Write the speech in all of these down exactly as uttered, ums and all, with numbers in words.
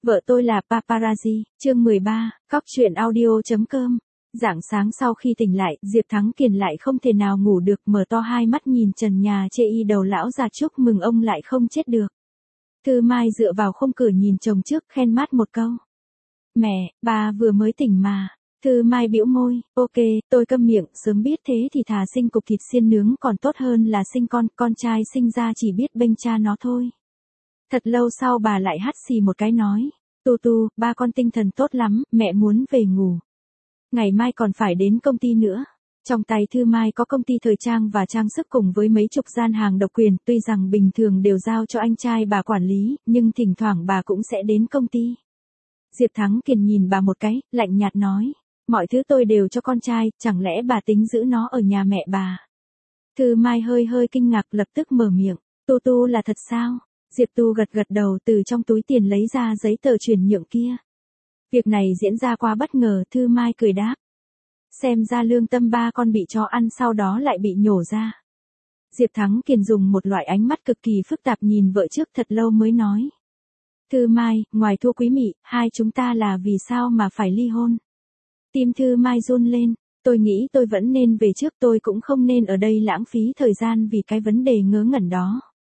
Vợ tôi là paparazzi, chương mười ba, cóc truyện audio chấm com. Rạng sáng sau khi tỉnh lại, Diệp Thắng Kiền lại không thể nào ngủ được, mở to hai mắt nhìn trần nhà chê y đầu lão già chúc mừng ông lại không chết được. Thư Mai dựa vào khung cửa nhìn chồng trước, khen mát một câu. Mẹ, bà vừa mới tỉnh mà. Thư Mai bĩu môi, ok, tôi câm miệng, sớm biết thế thì thà sinh cục thịt xiên nướng còn tốt hơn là sinh con, con trai sinh ra chỉ biết bênh cha nó thôi. Thật lâu sau bà lại hắt xì một cái nói, Tu Tu, ba con tinh thần tốt lắm, mẹ muốn về ngủ. Ngày mai còn phải đến công ty nữa. Trong tay Thư Mai có công ty thời trang và trang sức cùng với mấy chục gian hàng độc quyền, tuy rằng bình thường đều giao cho anh trai bà quản lý, nhưng thỉnh thoảng bà cũng sẽ đến công ty. Diệp Thắng Kiền nhìn bà một cái, lạnh nhạt nói, mọi thứ tôi đều cho con trai, chẳng lẽ bà tính giữ nó ở nhà mẹ bà? Thư Mai hơi hơi kinh ngạc lập tức mở miệng, Tu Tu là thật sao? Diệp Tu gật gật đầu, từ trong túi tiền lấy ra giấy tờ chuyển nhượng kia. Việc này diễn ra quá bất ngờ, Thư Mai cười đáp. Xem ra lương tâm ba con bị chó ăn sau đó lại bị nhổ ra. Diệp Thắng Kiền dùng một loại ánh mắt cực kỳ phức tạp nhìn vợ trước thật lâu mới nói. Thư Mai, ngoài thua quý mị, hai chúng ta là vì sao mà phải ly hôn? Tim Thư Mai run lên, tôi nghĩ tôi vẫn nên về trước, tôi cũng không nên ở đây lãng phí thời gian vì cái vấn đề ngớ ngẩn đó.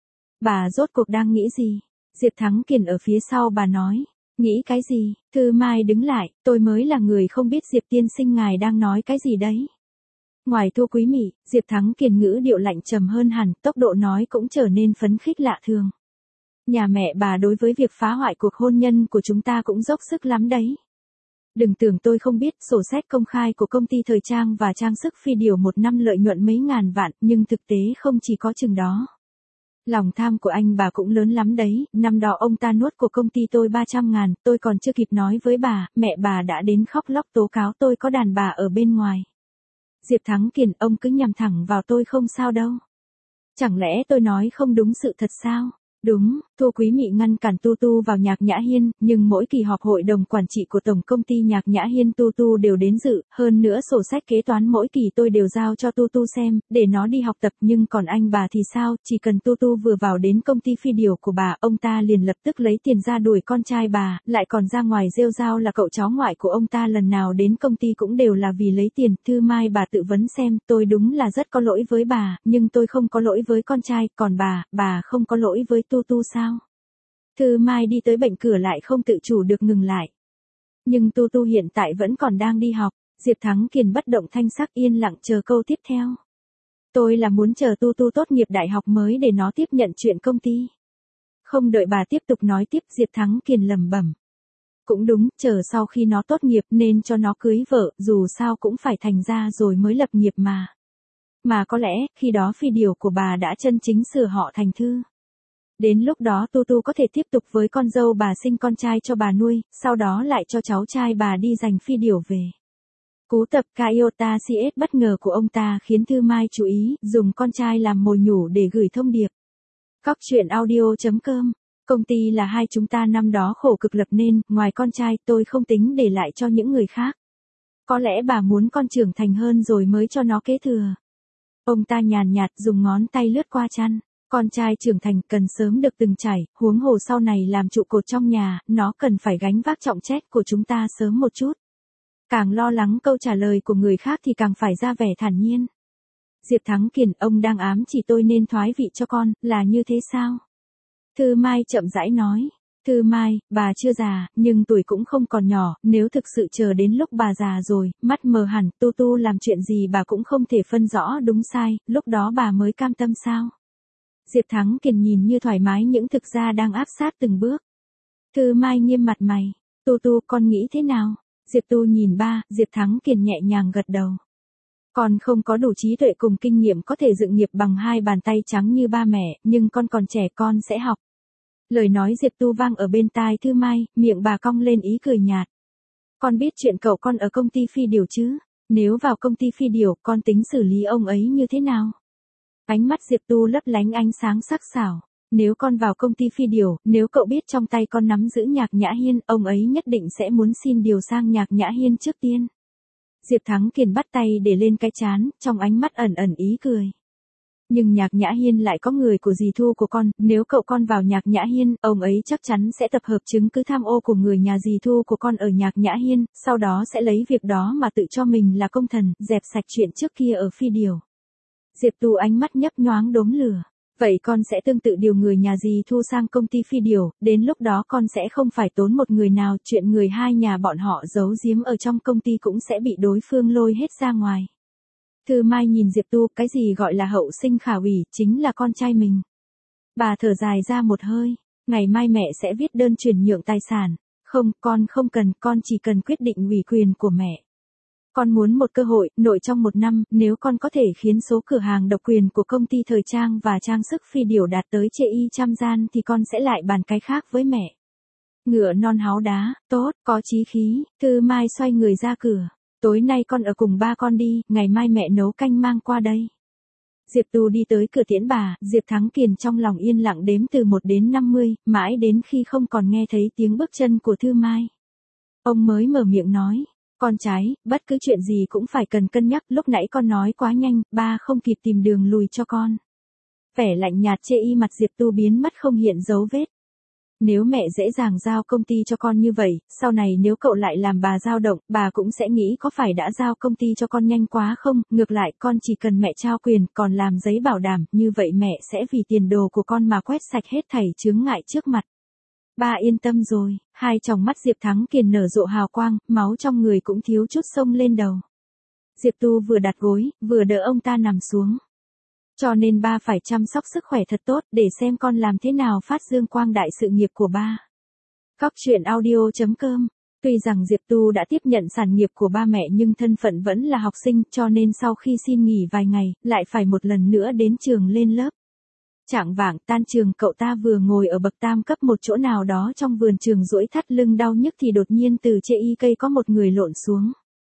Bà rốt cuộc đang nghĩ gì? Diệp Thắng Kiền ở phía sau bà nói. Nghĩ cái gì? Thư Mai đứng lại, tôi mới là người không biết Diệp tiên sinh ngài đang nói cái gì đấy. Ngoài thua quý mị, Diệp Thắng Kiền ngữ điệu lạnh trầm hơn hẳn, tốc độ nói cũng trở nên phấn khích lạ thường. Nhà mẹ bà đối với việc phá hoại cuộc hôn nhân của chúng ta cũng dốc sức lắm đấy. Đừng tưởng tôi không biết, sổ sách công khai của công ty thời trang và trang sức Phi Điều một năm lợi nhuận mấy ngàn vạn, nhưng thực tế không chỉ có chừng đó. Lòng tham của anh bà cũng lớn lắm đấy, năm đó ông ta nuốt của công ty tôi ba trăm ngàn, tôi còn chưa kịp nói với bà, mẹ bà đã đến khóc lóc tố cáo tôi có đàn bà ở bên ngoài. Diệp Thắng Kiền, ông cứ nhằm thẳng vào tôi không sao đâu. Chẳng lẽ tôi nói không đúng sự thật sao? Đúng, thua quý mị ngăn cản Tu Tu vào Nhạc Nhã Hiên, nhưng mỗi kỳ họp hội đồng quản trị của tổng công ty Nhạc Nhã Hiên Tu Tu đều đến dự, hơn nữa sổ sách kế toán mỗi kỳ tôi đều giao cho Tu Tu xem, để nó đi học tập, nhưng còn anh bà thì sao, chỉ cần Tu Tu vừa vào đến công ty Phi Điều của bà, ông ta liền lập tức lấy tiền ra đuổi con trai bà, lại còn ra ngoài rêu rao là cậu cháu ngoại của ông ta lần nào đến công ty cũng đều là vì lấy tiền. Thư Mai bà tự vấn xem, tôi đúng là rất có lỗi với bà, nhưng tôi không có lỗi với con trai, còn bà, bà không có lỗi với Tu Tu sao? Thư Mai đi tới bệnh cửa lại không tự chủ được ngừng lại. Nhưng Tu Tu hiện tại vẫn còn đang đi học. Diệp Thắng Kiền bất động thanh sắc yên lặng chờ câu tiếp theo. Tôi là muốn chờ Tu Tu tốt nghiệp đại học mới để nó tiếp nhận chuyện công ty. Không đợi bà tiếp tục nói tiếp, Diệp Thắng Kiền lẩm bẩm. Cũng đúng, chờ sau khi nó tốt nghiệp nên cho nó cưới vợ, dù sao cũng phải thành ra rồi mới lập nghiệp mà. Mà có lẽ, khi đó Phi Điều của bà đã chân chính sửa họ thành Thư. Đến lúc đó Tu Tu có thể tiếp tục với con dâu bà sinh con trai cho bà nuôi, sau đó lại cho cháu trai bà đi giành Phi Điều về. Cú tập Kyota xê ét bất ngờ của ông ta khiến Thư Mai chú ý, dùng con trai làm mồi nhủ để gửi thông điệp. Cóc truyện audio chấm com. Công ty là hai chúng ta năm đó khổ cực lập nên, ngoài con trai tôi không tính để lại cho những người khác. Có lẽ bà muốn con trưởng thành hơn rồi mới cho nó kế thừa. Ông ta nhàn nhạt dùng ngón tay lướt qua chăn. Con trai trưởng thành cần sớm được từng trải, huống hồ sau này làm trụ cột trong nhà, nó cần phải gánh vác trọng trách của chúng ta sớm một chút. Càng lo lắng câu trả lời của người khác thì càng phải ra vẻ thản nhiên. Diệp Thắng Kiền, ông đang ám chỉ tôi nên thoái vị cho con, là như thế sao? Thư Mai chậm rãi nói. Thư Mai, bà chưa già, nhưng tuổi cũng không còn nhỏ, nếu thực sự chờ đến lúc bà già rồi, mắt mờ hẳn, Tu Tu làm chuyện gì bà cũng không thể phân rõ đúng sai, lúc đó bà mới cam tâm sao? Diệp Thắng Kiền nhìn như thoải mái nhưng thực ra đang áp sát từng bước. Thư Mai nghiêm mặt mày. Tu Tu, con nghĩ thế nào? Diệp Tu nhìn ba, Diệp Thắng Kiền nhẹ nhàng gật đầu. Con không có đủ trí tuệ cùng kinh nghiệm có thể dựng nghiệp bằng hai bàn tay trắng như ba mẹ, nhưng con còn trẻ, con sẽ học. Lời nói Diệp Tu vang ở bên tai Thư Mai, miệng bà cong lên ý cười nhạt. Con biết chuyện cậu con ở công ty Phi Điều chứ? Nếu vào công ty Phi Điều, con tính xử lý ông ấy như thế nào? Ánh mắt Diệp Tu lấp lánh ánh sáng sắc sảo. Nếu con vào công ty Phi Điều, nếu cậu biết trong tay con nắm giữ Nhạc Nhã Hiên, ông ấy nhất định sẽ muốn xin điều sang Nhạc Nhã Hiên trước tiên. Diệp Thắng Kiền bắt tay để lên cái trán, trong ánh mắt ẩn ẩn ý cười. Nhưng Nhạc Nhã Hiên lại có người của dì Thu của con, nếu cậu con vào Nhạc Nhã Hiên, ông ấy chắc chắn sẽ tập hợp chứng cứ tham ô của người nhà dì Thu của con ở Nhạc Nhã Hiên, sau đó sẽ lấy việc đó mà tự cho mình là công thần, dẹp sạch chuyện trước kia ở Phi Điều. Diệp Tu ánh mắt nhấp nhoáng đốm lửa. Vậy con sẽ tương tự điều người nhà dì Thu sang công ty Phi Điều, đến lúc đó con sẽ không phải tốn một người nào, chuyện người hai nhà bọn họ giấu giếm ở trong công ty cũng sẽ bị đối phương lôi hết ra ngoài. Thư Mai nhìn Diệp Tu, cái gì gọi là hậu sinh khả ủy, chính là con trai mình. Bà thở dài ra một hơi, ngày mai mẹ sẽ viết đơn chuyển nhượng tài sản. Không, con không cần, con chỉ cần quyết định ủy quyền của mẹ. Con muốn một cơ hội, nội trong một năm, nếu con có thể khiến số cửa hàng độc quyền của công ty thời trang và trang sức Phi Điều đạt tới chê y trăm gian thì con sẽ lại bàn cái khác với mẹ. Ngựa non háu đá, tốt, có chí khí, Thư Mai xoay người ra cửa. Tối nay con ở cùng ba con đi, ngày mai mẹ nấu canh mang qua đây. Diệp Tu đi tới cửa tiễn bà, Diệp Thắng Kiền trong lòng yên lặng đếm từ một đến năm mươi, mãi đến khi không còn nghe thấy tiếng bước chân của Thư Mai. Ông mới mở miệng nói, con trai, bất cứ chuyện gì cũng phải cần cân nhắc, lúc nãy con nói quá nhanh, ba không kịp tìm đường lùi cho con. Vẻ lạnh nhạt chê y mặt Diệp Tu biến mất không hiện dấu vết. Nếu mẹ dễ dàng giao công ty cho con như vậy, sau này nếu cậu lại làm bà dao động, bà cũng sẽ nghĩ có phải đã giao công ty cho con nhanh quá không, ngược lại con chỉ cần mẹ trao quyền, còn làm giấy bảo đảm, như vậy mẹ sẽ vì tiền đồ của con mà quét sạch hết thảy chướng ngại trước mặt. Ba yên tâm rồi, hai tròng mắt Diệp Thắng Kiền nở rộ hào quang, máu trong người cũng thiếu chút xông lên đầu. Diệp Tu vừa đặt gối, vừa đỡ ông ta nằm xuống. Cho nên ba phải chăm sóc sức khỏe thật tốt, để xem con làm thế nào phát dương quang đại sự nghiệp của ba. Góc truyện audio chấm com. Tuy rằng Diệp Tu đã tiếp nhận sản nghiệp của ba mẹ nhưng thân phận vẫn là học sinh, cho nên sau khi xin nghỉ vài ngày, lại phải một lần nữa đến trường lên lớp. Chạng vạng tan trường, cậu ta vừa ngồi ở bậc tam cấp một chỗ nào đó trong vườn trường duỗi thắt lưng đau nhức thì đột nhiên từ chê y cây có một người lộn xuống.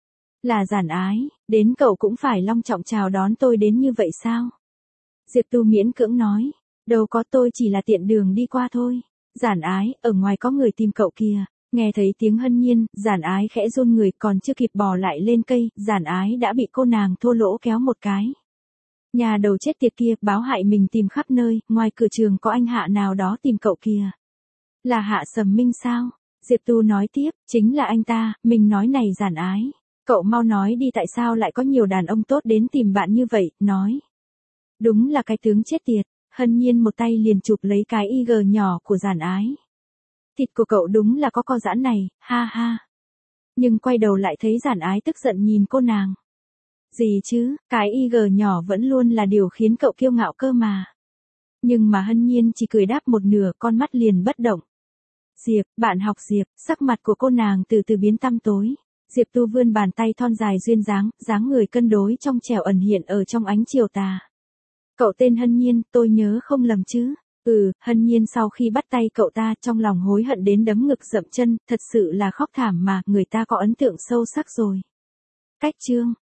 Là Giản Ái, đến cậu cũng phải long trọng chào đón tôi đến như vậy sao? Diệp Tu miễn cưỡng nói, đâu có, tôi chỉ là tiện đường đi qua thôi. Giản Ái, ở ngoài có người tìm cậu kìa. Nghe thấy tiếng Hân Nhiên, Giản Ái khẽ run người, còn chưa kịp bò lại lên cây, Giản Ái đã bị cô nàng thô lỗ kéo một cái. Nhà đầu chết tiệt kia, báo hại mình tìm khắp nơi, ngoài cửa trường có anh Hạ nào đó tìm cậu kìa. Là Hạ Sầm Minh sao? Diệp Tu nói tiếp, chính là anh ta. Mình nói này Giản Ái, cậu mau nói đi, tại sao lại có nhiều đàn ông tốt đến tìm bạn như vậy, nói. Đúng là cái tướng chết tiệt. Hân Nhiên một tay liền chụp lấy cái i giê nhỏ của Giản Ái. Thịt của cậu đúng là có co giãn này, ha ha. Nhưng quay đầu lại thấy Giản Ái tức giận nhìn cô nàng. Gì chứ, cái i giê nhỏ vẫn luôn là điều khiến cậu kiêu ngạo cơ mà. Nhưng mà Hân Nhiên chỉ cười đáp một nửa, con mắt liền bất động. Diệp, bạn học Diệp, sắc mặt của cô nàng từ từ biến tăm tối. Diệp Tu vươn bàn tay thon dài duyên dáng, dáng người cân đối trong trẻo ẩn hiện ở trong ánh chiều tà. Cậu tên Hân Nhiên, tôi nhớ không lầm chứ? Ừ, Hân Nhiên sau khi bắt tay cậu ta trong lòng hối hận đến đấm ngực dậm chân, thật sự là khóc thảm mà, người ta có ấn tượng sâu sắc rồi. Cách chương